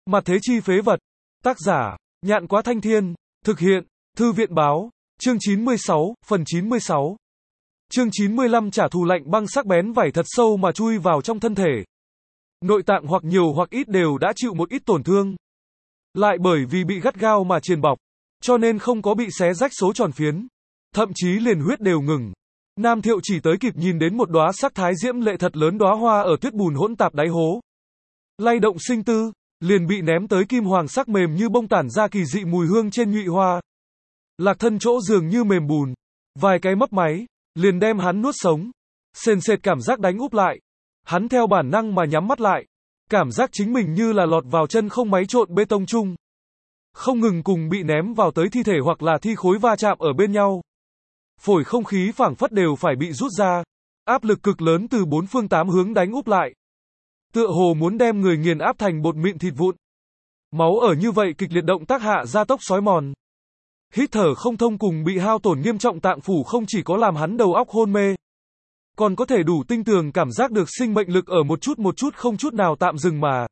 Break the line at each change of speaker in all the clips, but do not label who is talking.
Mặt thế chi phế vật. Tác giả, Nhạn Quá Thanh Thiên. Thực hiện, Thư viện báo. Chương 96, phần 96. Chương 95 trả thù lạnh băng sắc bén vảy thật sâu mà chui vào trong thân thể. Nội tạng hoặc nhiều hoặc ít đều đã chịu một ít tổn thương. Lại bởi vì bị gắt gao mà triền bọc, cho nên không có bị xé rách số tròn phiến. Thậm chí liền huyết đều ngừng. Nam Thiệu chỉ tới kịp nhìn đến một đóa sắc thái diễm lệ thật lớn đóa hoa ở tuyết bùn hỗn tạp đáy hố. Lay động sinh tư, liền bị ném tới kim hoàng sắc mềm như bông tản ra kỳ dị mùi hương trên nhụy hoa. Lạc thân chỗ dường như mềm bùn, vài cái mấp máy, liền đem hắn nuốt sống. Sền sệt cảm giác đánh úp lại. Hắn theo bản năng mà nhắm mắt lại. Cảm giác chính mình như là lọt vào chân không máy trộn bê tông chung. Không ngừng cùng bị ném vào tới thi thể hoặc là thi khối va chạm ở bên nhau. Phổi không khí phảng phất đều phải bị rút ra. Áp lực cực lớn từ bốn phương tám hướng đánh úp lại. Tựa hồ muốn đem người nghiền áp thành bột mịn thịt vụn. Máu ở như vậy kịch liệt động tác hạ gia tốc xói mòn. Hít thở không thông cùng bị hao tổn nghiêm trọng tạng phủ không chỉ có làm hắn đầu óc hôn mê, còn có thể đủ tinh tường cảm giác được sinh mệnh lực ở một chút không chút nào tạm dừng mà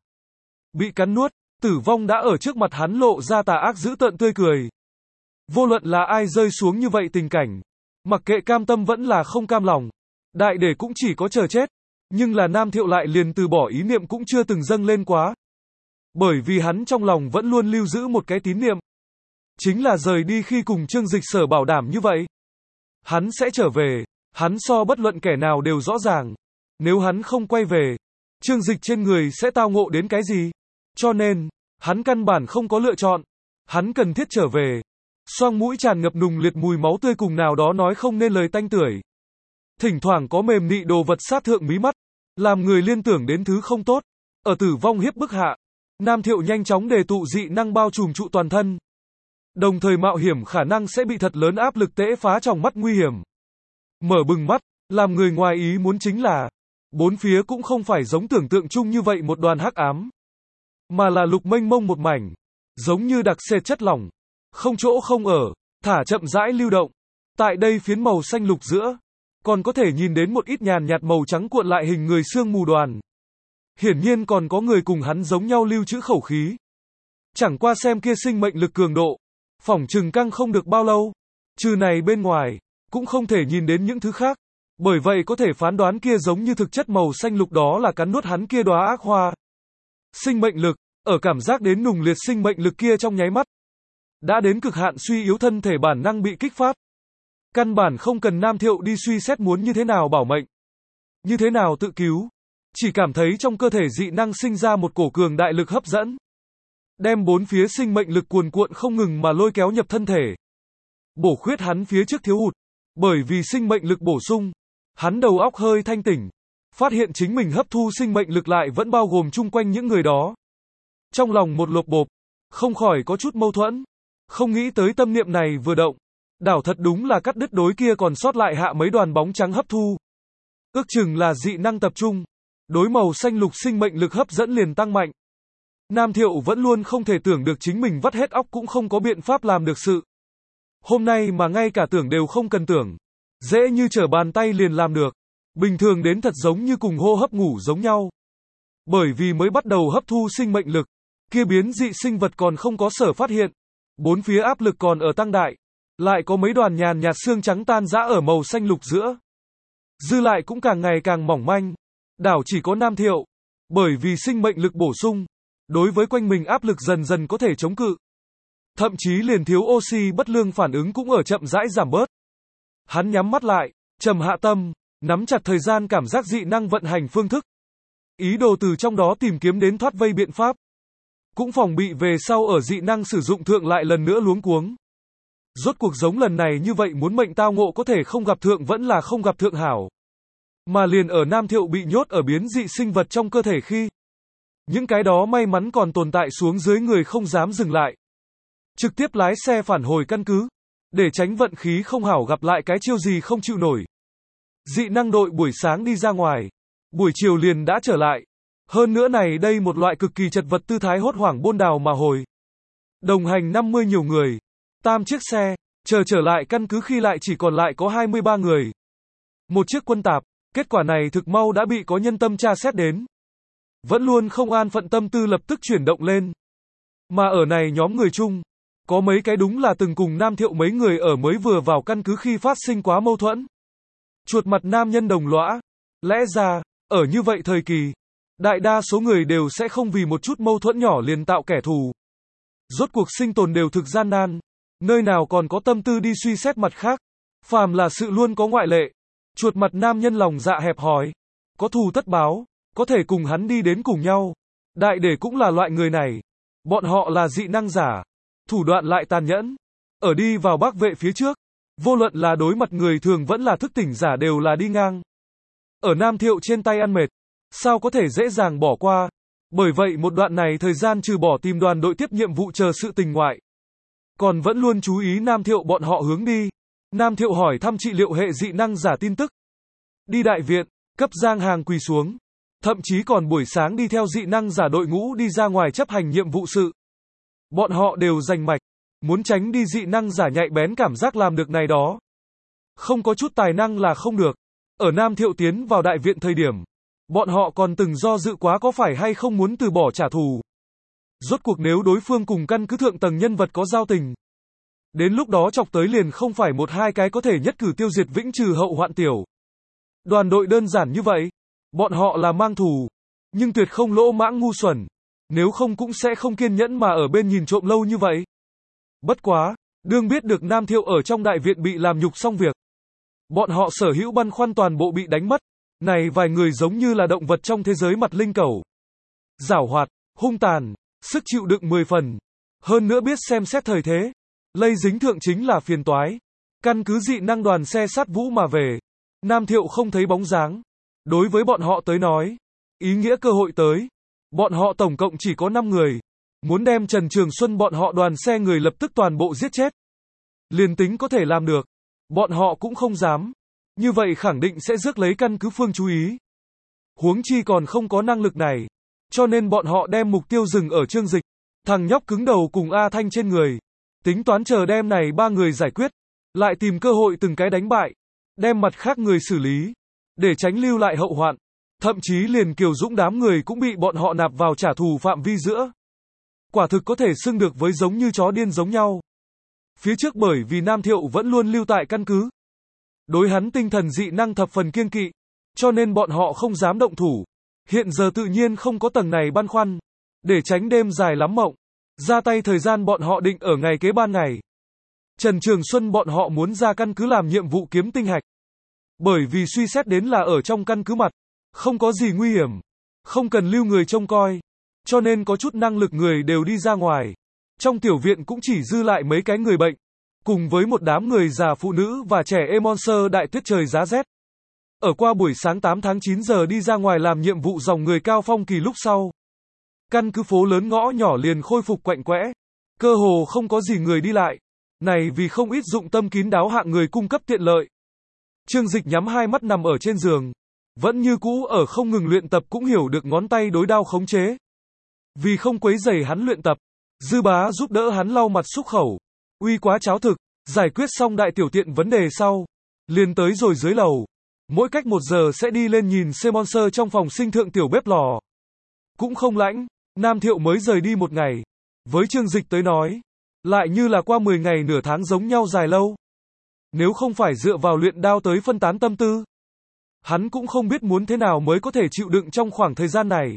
bị cắn nuốt. Tử vong đã ở trước mặt hắn lộ ra tà ác dữ tợn tươi cười. Vô luận là ai rơi xuống như vậy tình cảnh, mặc kệ cam tâm vẫn là không cam lòng, đại để cũng chỉ có chờ chết. Nhưng là Nam Thiệu lại liền từ bỏ ý niệm cũng chưa từng dâng lên quá. Bởi vì hắn trong lòng vẫn luôn lưu giữ một cái tín niệm. Chính là rời đi khi cùng Trương Dịch Sở bảo đảm như vậy. Hắn sẽ trở về, hắn so bất luận kẻ nào đều rõ ràng. Nếu hắn không quay về, Trương Dịch trên người sẽ tao ngộ đến cái gì? Cho nên, hắn căn bản không có lựa chọn. Hắn cần thiết trở về. Xoang mũi tràn ngập nùng liệt mùi máu tươi cùng nào đó nói không nên lời tanh tưởi. Thỉnh thoảng có mềm nị đồ vật sát thượng mí mắt, làm người liên tưởng đến thứ không tốt. Ở tử vong hiếp bức hạ, Nam Thiệu nhanh chóng đề tụ dị năng bao trùm trụ toàn thân. Đồng thời mạo hiểm khả năng sẽ bị thật lớn áp lực tễ phá trong mắt nguy hiểm. Mở bừng mắt, làm người ngoài ý muốn chính là, bốn phía cũng không phải giống tưởng tượng chung như vậy một đoàn hắc ám, mà là lục mênh mông một mảnh, giống như đặc sệt chất lỏng, không chỗ không ở, thả chậm rãi lưu động. Tại đây phiến màu xanh lục giữa, còn có thể nhìn đến một ít nhàn nhạt màu trắng cuộn lại hình người sương mù đoàn. Hiển nhiên còn có người cùng hắn giống nhau lưu trữ khẩu khí. Chẳng qua xem kia sinh mệnh lực cường độ, phỏng chừng căng không được bao lâu. Trừ này bên ngoài, cũng không thể nhìn đến những thứ khác. Bởi vậy có thể phán đoán kia giống như thực chất màu xanh lục đó là cắn nuốt hắn kia đóa ác hoa. Sinh mệnh lực, ở cảm giác đến nùng liệt sinh mệnh lực kia trong nháy mắt, đã đến cực hạn suy yếu thân thể bản năng bị kích phát. Căn bản không cần Nam Thiệu đi suy xét muốn như thế nào bảo mệnh, như thế nào tự cứu. Chỉ cảm thấy trong cơ thể dị năng sinh ra một cổ cường đại lực hấp dẫn, đem bốn phía sinh mệnh lực cuồn cuộn không ngừng mà lôi kéo nhập thân thể. Bổ khuyết hắn phía trước thiếu hụt. Bởi vì sinh mệnh lực bổ sung, hắn đầu óc hơi thanh tỉnh, phát hiện chính mình hấp thu sinh mệnh lực lại vẫn bao gồm chung quanh những người đó. Trong lòng một lộp bộp, không khỏi có chút mâu thuẫn. Không nghĩ tới tâm niệm này vừa động, đảo thật đúng là cắt đứt đối kia còn sót lại hạ mấy đoàn bóng trắng hấp thu. Ước chừng là dị năng tập trung, đối màu xanh lục sinh mệnh lực hấp dẫn liền tăng mạnh. Nam Thiệu vẫn luôn không thể tưởng được chính mình vắt hết óc cũng không có biện pháp làm được sự. Hôm nay mà ngay cả tưởng đều không cần tưởng, dễ như trở bàn tay liền làm được. Bình thường đến thật giống như cùng hô hấp ngủ giống nhau. Bởi vì mới bắt đầu hấp thu sinh mệnh lực, kia biến dị sinh vật còn không có sở phát hiện. Bốn phía áp lực còn ở tăng đại, lại có mấy đoàn nhàn nhạt xương trắng tan rã ở màu xanh lục giữa. Dư lại cũng càng ngày càng mỏng manh. Đảo chỉ có Nam Thiệu, bởi vì sinh mệnh lực bổ sung, đối với quanh mình áp lực dần dần có thể chống cự. Thậm chí liền thiếu oxy bất lương phản ứng cũng ở chậm rãi giảm bớt. Hắn nhắm mắt lại, trầm hạ tâm, nắm chặt thời gian cảm giác dị năng vận hành phương thức. Ý đồ từ trong đó tìm kiếm đến thoát vây biện pháp. Cũng phòng bị về sau ở dị năng sử dụng thượng lại lần nữa luống cuống. Rốt cuộc giống lần này như vậy muốn mệnh tao ngộ có thể không gặp thượng vẫn là không gặp thượng hảo. Mà liền ở Nam Thiệu bị nhốt ở biến dị sinh vật trong cơ thể khi, những cái đó may mắn còn tồn tại xuống dưới người không dám dừng lại. Trực tiếp lái xe phản hồi căn cứ, để tránh vận khí không hảo gặp lại cái chiêu gì không chịu nổi. Dị năng đội buổi sáng đi ra ngoài, buổi chiều liền đã trở lại. Hơn nữa này đây một loại cực kỳ chật vật tư thái hốt hoảng bôn đào mà hồi. Đồng hành 50 nhiều người, 8 chiếc xe, trở lại căn cứ khi lại chỉ còn lại có 23 người. Một chiếc quân tạp, kết quả này thực mau đã bị có nhân tâm tra xét đến. Vẫn luôn không an phận tâm tư lập tức chuyển động lên. Mà ở này nhóm người chung, có mấy cái đúng là từng cùng Nam Thiệu mấy người ở mới vừa vào căn cứ khi phát sinh quá mâu thuẫn. Chuột mặt nam nhân đồng lõa. Lẽ ra, ở như vậy thời kỳ, đại đa số người đều sẽ không vì một chút mâu thuẫn nhỏ liền tạo kẻ thù. Rốt cuộc sinh tồn đều thực gian nan, nơi nào còn có tâm tư đi suy xét mặt khác. Phàm là sự luôn có ngoại lệ. Chuột mặt nam nhân lòng dạ hẹp hòi, có thù tất báo, có thể cùng hắn đi đến cùng nhau. Đại để cũng là loại người này. Bọn họ là dị năng giả, thủ đoạn lại tàn nhẫn. Ở đi vào Bắc Vệ phía trước, vô luận là đối mặt người thường vẫn là thức tỉnh giả đều là đi ngang. Ở Nam Thiệu trên tay ăn mệt, sao có thể dễ dàng bỏ qua. Bởi vậy một đoạn này thời gian trừ bỏ tìm đoàn đội tiếp nhiệm vụ chờ sự tình ngoại, còn vẫn luôn chú ý Nam Thiệu bọn họ hướng đi. Nam Thiệu hỏi thăm trị liệu hệ dị năng giả tin tức. Đi đại viện, cấp Giang Hàng quỳ xuống. Thậm chí còn buổi sáng đi theo dị năng giả đội ngũ đi ra ngoài chấp hành nhiệm vụ sự. Bọn họ đều rành mạch, muốn tránh đi dị năng giả nhạy bén cảm giác làm được này đó. Không có chút tài năng là không được. Ở Nam Thiệu tiến vào đại viện thời điểm, bọn họ còn từng do dự quá có phải hay không muốn từ bỏ trả thù. Rốt cuộc nếu đối phương cùng căn cứ thượng tầng nhân vật có giao tình, đến lúc đó chọc tới liền không phải một hai cái có thể nhất cử tiêu diệt vĩnh trừ hậu hoạn tiểu. Đoàn đội đơn giản như vậy, bọn họ là mang thù, nhưng tuyệt không lỗ mãng ngu xuẩn, nếu không cũng sẽ không kiên nhẫn mà ở bên nhìn trộm lâu như vậy. Bất quá, đương biết được Nam Thiệu ở trong đại viện bị làm nhục xong việc, bọn họ sở hữu băn khoăn toàn bộ bị đánh mất. Này vài người giống như là động vật trong thế giới mặt linh cẩu. Giảo hoạt, hung tàn, sức chịu đựng 10 phần. Hơn nữa biết xem xét thời thế. Lây dính thượng chính là phiền toái. Căn cứ dị năng đoàn xe sát vũ mà về. Nam Thiệu không thấy bóng dáng. Đối với bọn họ tới nói, ý nghĩa cơ hội tới. Bọn họ tổng cộng chỉ có 5 người. Muốn đem Trần Trường Xuân bọn họ đoàn xe người lập tức toàn bộ giết chết. Liền tính có thể làm được, bọn họ cũng không dám. Như vậy khẳng định sẽ rước lấy căn cứ phương chú ý. Huống chi còn không có năng lực này. Cho nên bọn họ đem mục tiêu dừng ở Trương Dịch. Thằng nhóc cứng đầu cùng A Thanh trên người. Tính toán chờ đem này 3 người giải quyết. Lại tìm cơ hội từng cái đánh bại. Đem mặt khác người xử lý. Để tránh lưu lại hậu hoạn. Thậm chí liền Kiều Dũng đám người cũng bị bọn họ nạp vào trả thù phạm vi giữa. Quả thực có thể xưng được với giống như chó điên giống nhau. Phía trước bởi vì Nam Thiệu vẫn luôn lưu tại căn cứ. Đối hắn tinh thần dị năng thập phần kiêng kỵ, cho nên bọn họ không dám động thủ. Hiện giờ tự nhiên không có tầng này băn khoăn, để tránh đêm dài lắm mộng. Ra tay thời gian bọn họ định ở ngày kế ban ngày. Trần Trường Xuân bọn họ muốn ra căn cứ làm nhiệm vụ kiếm tinh hạch. Bởi vì suy xét đến là ở trong căn cứ mặt, không có gì nguy hiểm, không cần lưu người trông coi, cho nên có chút năng lực người đều đi ra ngoài. Trong tiểu viện cũng chỉ dư lại mấy cái người bệnh, cùng với một đám người già phụ nữ và trẻ em monster đại tuyết trời giá rét. Ở qua buổi sáng 8 tháng 9 giờ đi ra ngoài làm nhiệm vụ dòng người cao phong kỳ lúc sau. Căn cứ phố lớn ngõ nhỏ liền khôi phục quạnh quẽ. Cơ hồ không có gì người đi lại. Này vì không ít dụng tâm kín đáo hạng người cung cấp tiện lợi. Trương Dịch nhắm hai mắt nằm ở trên giường. Vẫn như cũ ở không ngừng luyện tập cũng hiểu được ngón tay đối đao khống chế. Vì không quấy rầy hắn luyện tập, Dư Bá giúp đỡ hắn lau mặt xúc khẩu. Uy quá cháo thực, giải quyết xong đại tiểu tiện vấn đề sau. Liền tới rồi dưới lầu. Mỗi cách 1 giờ sẽ đi lên nhìn Monster trong phòng sinh thượng tiểu bếp lò. Cũng không lãnh, Nam Thiệu mới rời đi 1 ngày. Với Trương Dịch tới nói, lại như là qua 10 ngày nửa tháng giống nhau dài lâu. Nếu không phải dựa vào luyện đao tới phân tán tâm tư, hắn cũng không biết muốn thế nào mới có thể chịu đựng trong khoảng thời gian này.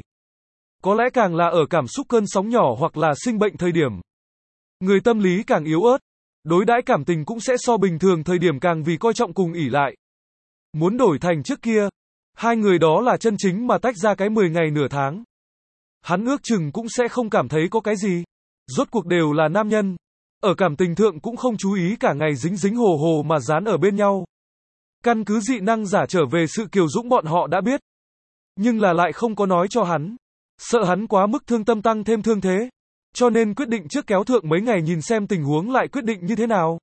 Có lẽ càng là ở cảm xúc cơn sóng nhỏ hoặc là sinh bệnh thời điểm. Người tâm lý càng yếu ớt, đối đãi cảm tình cũng sẽ so bình thường thời điểm càng vì coi trọng cùng ỷ lại. Muốn đổi thành trước kia, hai người đó là chân chính mà tách ra cái 10 ngày nửa tháng. Hắn ước chừng cũng sẽ không cảm thấy có cái gì. Rốt cuộc đều là nam nhân. Ở cảm tình thượng cũng không chú ý cả ngày dính dính hồ hồ mà dán ở bên nhau. Căn cứ dị năng giả trở về sự Kiều Dũng bọn họ đã biết. Nhưng là lại không có nói cho hắn. Sợ hắn quá mức thương tâm tăng thêm thương thế. Cho nên quyết định trước kéo thượng mấy ngày nhìn xem tình huống lại quyết định như thế nào.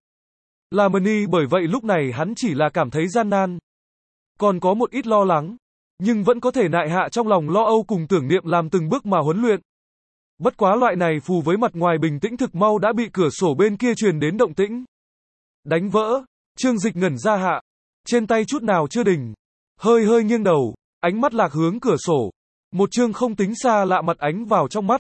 Là Mani bởi vậy lúc này hắn chỉ là cảm thấy gian nan. Còn có một ít lo lắng. Nhưng vẫn có thể nại hạ trong lòng lo âu cùng tưởng niệm làm từng bước mà huấn luyện. Bất quá loại này phù với mặt ngoài bình tĩnh thực mau đã bị cửa sổ bên kia truyền đến động tĩnh. Đánh vỡ, Trương Dịch ngẩn ra hạ. Trên tay chút nào chưa đình. Hơi hơi nghiêng đầu, ánh mắt lạc hướng cửa sổ. Một chương không tính xa lạ mặt ánh vào trong mắt.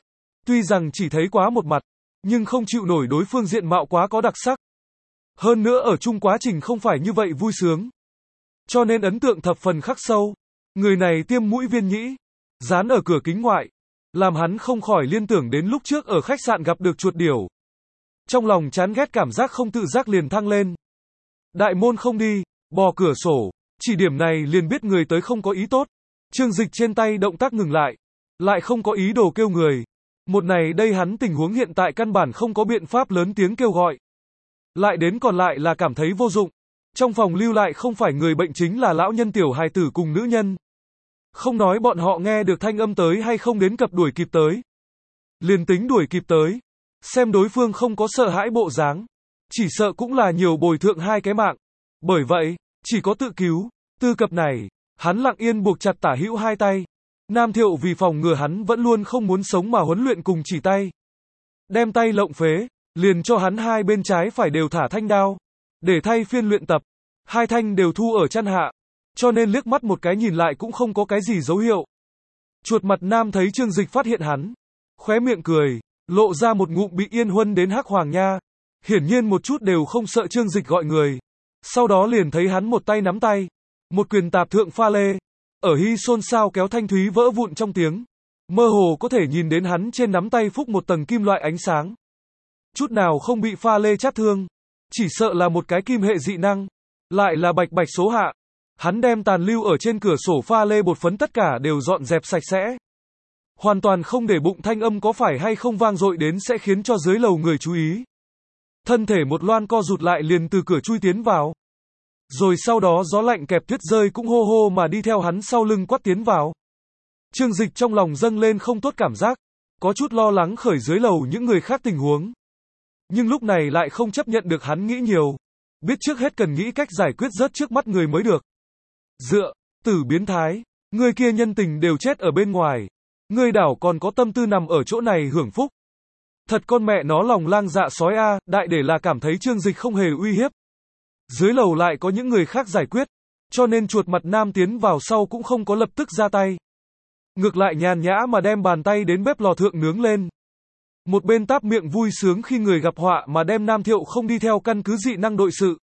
Tuy rằng chỉ thấy quá một mặt, nhưng không chịu nổi đối phương diện mạo quá có đặc sắc. Hơn nữa ở chung quá trình không phải như vậy vui sướng. Cho nên ấn tượng thập phần khắc sâu. Người này tiêm mũi viên nhĩ, dán ở cửa kính ngoại, làm hắn không khỏi liên tưởng đến lúc trước ở khách sạn gặp được chuột điểu. Trong lòng chán ghét cảm giác không tự giác liền thăng lên. Đại môn không đi, bò cửa sổ, chỉ điểm này liền biết người tới không có ý tốt. Trương Dịch trên tay động tác ngừng lại không có ý đồ kêu người. Một này đây hắn tình huống hiện tại căn bản không có biện pháp lớn tiếng kêu gọi. Lại đến còn lại là cảm thấy vô dụng. Trong phòng lưu lại không phải người bệnh chính là lão nhân tiểu hài tử cùng nữ nhân. Không nói bọn họ nghe được thanh âm tới hay không đến cập đuổi kịp tới. Liền tính đuổi kịp tới. Xem đối phương không có sợ hãi bộ dáng. Chỉ sợ cũng là nhiều bồi thượng hai cái mạng. Bởi vậy, chỉ có tự cứu. Tư cập này, hắn lặng yên buộc chặt tả hữu hai tay. Nam Thiệu vì phòng ngừa hắn vẫn luôn không muốn sống mà huấn luyện cùng chỉ tay. Đem tay lộng phế, liền cho hắn hai bên trái phải đều thả thanh đao. Để thay phiên luyện tập. Hai thanh đều thu ở chân hạ. Cho nên liếc mắt một cái nhìn lại cũng không có cái gì dấu hiệu. Chuột mặt nam thấy Trương Dịch phát hiện hắn. Khóe miệng cười, lộ ra một ngụm bị yên huân đến hắc hoàng nha. Hiển nhiên một chút đều không sợ Trương Dịch gọi người. Sau đó liền thấy hắn một tay nắm tay. Một quyền tạp thượng pha lê. Ở hy xôn xao kéo thanh thúy vỡ vụn trong tiếng. Mơ hồ có thể nhìn đến hắn trên nắm tay phúc một tầng kim loại ánh sáng. Chút nào không bị pha lê chát thương. Chỉ sợ là một cái kim hệ dị năng. Lại là bạch bạch số hạ. Hắn đem tàn lưu ở trên cửa sổ pha lê bột phấn tất cả đều dọn dẹp sạch sẽ. Hoàn toàn không để bụng thanh âm có phải hay không vang dội đến sẽ khiến cho dưới lầu người chú ý. Thân thể một loan co rụt lại liền từ cửa chui tiến vào. Rồi sau đó gió lạnh kẹp tuyết rơi cũng hô hô mà đi theo hắn sau lưng quát tiến vào. Trương Dịch trong lòng dâng lên không tốt cảm giác. Có chút lo lắng khởi dưới lầu những người khác tình huống. Nhưng lúc này lại không chấp nhận được hắn nghĩ nhiều. Biết trước hết cần nghĩ cách giải quyết rớt trước mắt người mới được. Dựa, tử biến thái, người kia nhân tình đều chết ở bên ngoài. Người đảo còn có tâm tư nằm ở chỗ này hưởng phúc. Thật con mẹ nó lòng lang dạ sói a, đại để là cảm thấy Trương Dịch không hề uy hiếp. Dưới lầu lại có những người khác giải quyết, cho nên chuột mặt nam tiến vào sau cũng không có lập tức ra tay. Ngược lại nhàn nhã mà đem bàn tay đến bếp lò thượng nướng lên. Một bên táp miệng vui sướng khi người gặp họa mà đem Nam Thiệu không đi theo căn cứ dị năng đội sự.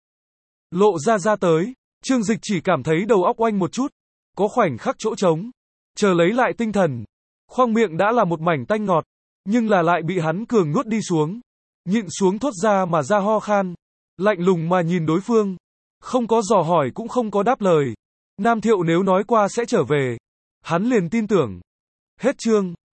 Lộ ra tới, Trương Dịch chỉ cảm thấy đầu óc oanh một chút, có khoảnh khắc chỗ trống, chờ lấy lại tinh thần. Khoang miệng đã là một mảnh tanh ngọt, nhưng là lại bị hắn cường nuốt đi xuống. Nhịn xuống thốt ra mà ra ho khan, lạnh lùng mà nhìn đối phương. Không có dò hỏi cũng không có đáp lời. Nam Thiệu nếu nói qua sẽ trở về, hắn liền tin tưởng. Hết chương.